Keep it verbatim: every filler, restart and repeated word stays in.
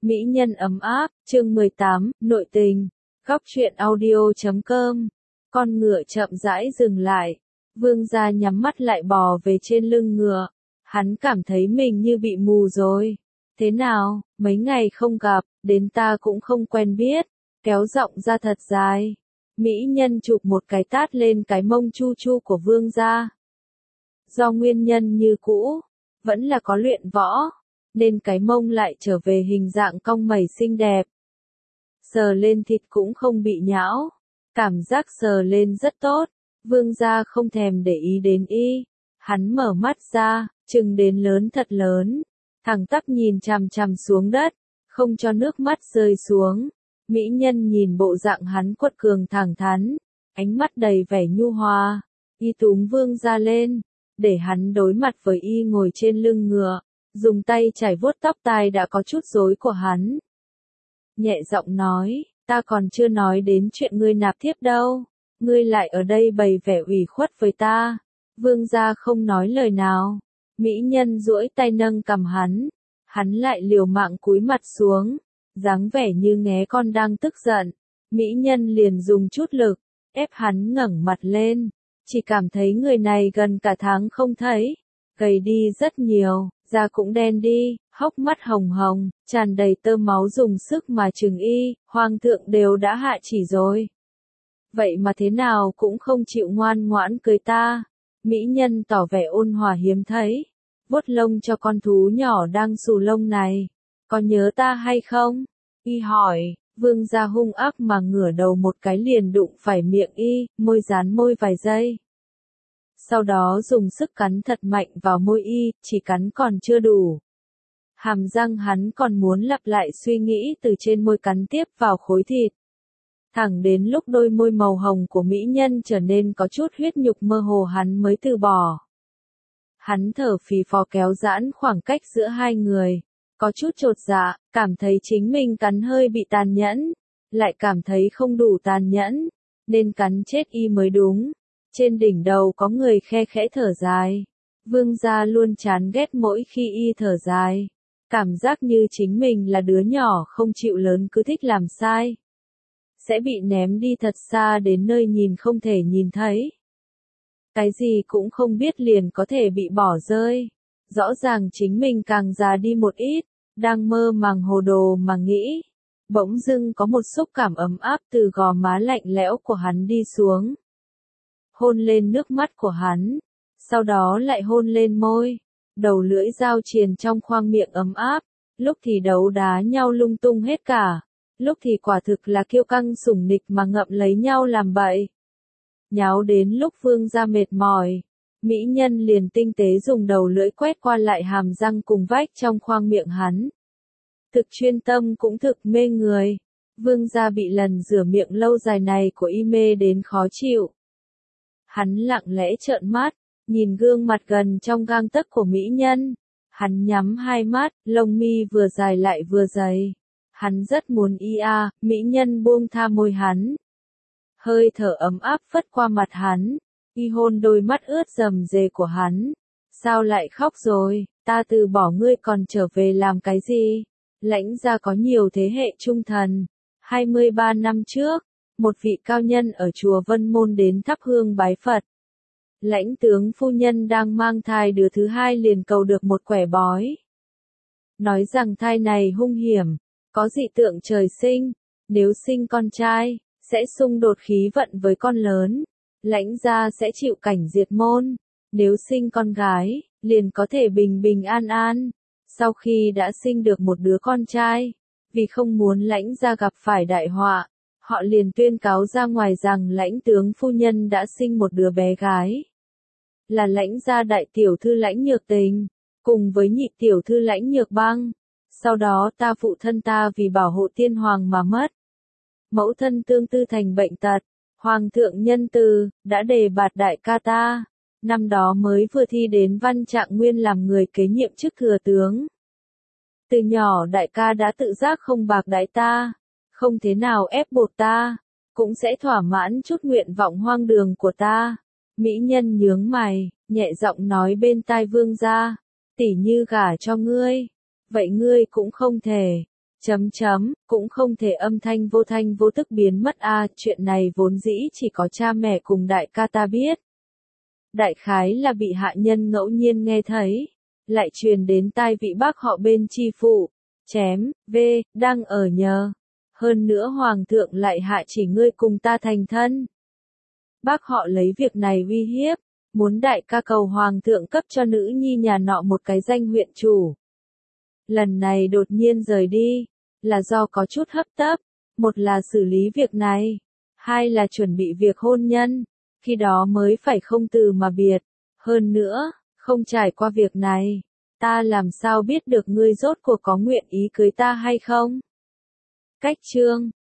Mỹ nhân ấm áp, chương mười tám, nội tình. Góc truyện audio chấm com. Con ngựa chậm rãi dừng lại. Vương gia nhắm mắt lại bò về trên lưng ngựa. Hắn cảm thấy mình như bị mù rồi. Thế nào, mấy ngày không gặp, đến ta cũng không quen biết. Kéo giọng ra thật dài. Mỹ nhân chụp một cái tát lên cái mông chu chu của vương gia. Do nguyên nhân như cũ, vẫn là có luyện võ, nên cái mông lại trở về hình dạng cong mẩy xinh đẹp. Sờ lên thịt cũng không bị nhão, cảm giác sờ lên rất tốt, vương gia không thèm để ý đến y. Hắn mở mắt ra, trừng đến lớn thật lớn, thẳng tắp nhìn chằm chằm xuống đất, không cho nước mắt rơi xuống. Mỹ nhân nhìn bộ dạng hắn quật cường thẳng thắn, ánh mắt đầy vẻ nhu hòa, y túm vương gia lên, để hắn đối mặt với y ngồi trên lưng ngựa, dùng tay chải vuốt tóc tai đã có chút rối của hắn. Nhẹ giọng nói, ta còn chưa nói đến chuyện ngươi nạp thiếp đâu, ngươi lại ở đây bày vẻ ủy khuất với ta. Vương gia không nói lời nào, mỹ nhân duỗi tay nâng cằm hắn, hắn lại liều mạng cúi mặt xuống, dáng vẻ như nghé con đang tức giận. Mỹ nhân liền dùng chút lực, ép hắn ngẩng mặt lên, chỉ cảm thấy người này gần cả tháng không thấy, gầy đi rất nhiều, da cũng đen đi, hốc mắt hồng hồng, tràn đầy tơ máu dùng sức mà trừng y, hoàng thượng đều đã hạ chỉ rồi. Vậy mà thế nào cũng không chịu ngoan ngoãn cưới ta. Mỹ nhân tỏ vẻ ôn hòa hiếm thấy, vuốt lông cho con thú nhỏ đang xù lông này. Có nhớ ta hay không? Y hỏi, vương gia hung ác mà ngửa đầu một cái liền đụng phải miệng y, môi dán môi vài giây. Sau đó dùng sức cắn thật mạnh vào môi y, chỉ cắn còn chưa đủ. Hàm răng hắn còn muốn lặp lại suy nghĩ từ trên môi cắn tiếp vào khối thịt. Thẳng đến lúc đôi môi màu hồng của mỹ nhân trở nên có chút huyết nhục mơ hồ hắn mới từ bỏ. Hắn thở phì phò kéo giãn khoảng cách giữa hai người, có chút chột dạ, cảm thấy chính mình cắn hơi bị tàn nhẫn, lại cảm thấy không đủ tàn nhẫn, nên cắn chết y mới đúng. Trên đỉnh đầu có người khe khẽ thở dài. Vương gia luôn chán ghét mỗi khi y thở dài. Cảm giác như chính mình là đứa nhỏ không chịu lớn cứ thích làm sai. Sẽ bị ném đi thật xa đến nơi nhìn không thể nhìn thấy. Cái gì cũng không biết liền có thể bị bỏ rơi. Rõ ràng chính mình càng già đi một ít, đang mơ màng hồ đồ mà nghĩ. Bỗng dưng có một xúc cảm ấm áp từ gò má lạnh lẽo của hắn đi xuống. Hôn lên nước mắt của hắn, sau đó lại hôn lên môi, đầu lưỡi dao triền trong khoang miệng ấm áp, lúc thì đấu đá nhau lung tung hết cả, lúc thì quả thực là kiêu căng sủng nịch mà ngậm lấy nhau làm bậy. Nháo đến lúc vương gia mệt mỏi, mỹ nhân liền tinh tế dùng đầu lưỡi quét qua lại hàm răng cùng vách trong khoang miệng hắn. Thực chuyên tâm cũng thực mê người, vương gia bị lần rửa miệng lâu dài này của y mê đến khó chịu. Hắn lặng lẽ trợn mắt, nhìn gương mặt gần trong gang tấc của mỹ nhân. Hắn nhắm hai mắt, lông mi vừa dài lại vừa dày. Hắn rất muốn y a, mỹ nhân buông tha môi hắn. Hơi thở ấm áp phất qua mặt hắn, y hôn đôi mắt ướt rầm rề của hắn. Sao lại khóc rồi, ta từ bỏ ngươi còn trở về làm cái gì? Lãnh gia có nhiều thế hệ trung thần. hai mươi ba năm trước, một vị cao nhân ở chùa Vân Môn đến thắp hương bái Phật. Lãnh tướng phu nhân đang mang thai đứa thứ hai liền cầu được một quẻ bói. Nói rằng thai này hung hiểm, có dị tượng trời sinh, nếu sinh con trai, sẽ xung đột khí vận với con lớn, lãnh gia sẽ chịu cảnh diệt môn, nếu sinh con gái, liền có thể bình bình an an. Sau khi đã sinh được một đứa con trai, vì không muốn lãnh gia gặp phải đại họa, họ liền tuyên cáo ra ngoài rằng lãnh tướng phu nhân đã sinh một đứa bé gái. Là lãnh gia đại tiểu thư Lãnh Nhược Tình, cùng với nhị tiểu thư Lãnh Nhược Băng. Sau đó ta phụ thân ta vì bảo hộ tiên hoàng mà mất. Mẫu thân tương tư thành bệnh tật, hoàng thượng nhân từ, đã đề bạt đại ca ta. Năm đó mới vừa thi đến Văn Trạng Nguyên làm người kế nhiệm chức thừa tướng. Từ nhỏ đại ca đã tự giác không bạc đãi ta, không thế nào ép buộc ta, cũng sẽ thỏa mãn chút nguyện vọng hoang đường của ta. Mỹ nhân nhướng mày, nhẹ giọng nói bên tai vương gia, tỷ như gả cho ngươi, vậy ngươi cũng không thể. Chấm chấm, cũng không thể âm thanh vô thanh vô tức biến mất a, chuyện này vốn dĩ chỉ có cha mẹ cùng đại ca ta biết. Đại khái là bị hạ nhân ngẫu nhiên nghe thấy, lại truyền đến tai vị bác họ bên chi phụ, chém, v, đang ở nhờ. Hơn nữa hoàng thượng lại hạ chỉ ngươi cùng ta thành thân. Bác họ lấy việc này uy hiếp, muốn đại ca cầu hoàng thượng cấp cho nữ nhi nhà nọ một cái danh huyện chủ. Lần này đột nhiên rời đi, là do có chút hấp tấp, một là xử lý việc này, hai là chuẩn bị việc hôn nhân, khi đó mới phải không từ mà biệt. Hơn nữa, không trải qua việc này, ta làm sao biết được ngươi rốt cuộc có nguyện ý cưới ta hay không? Cách chương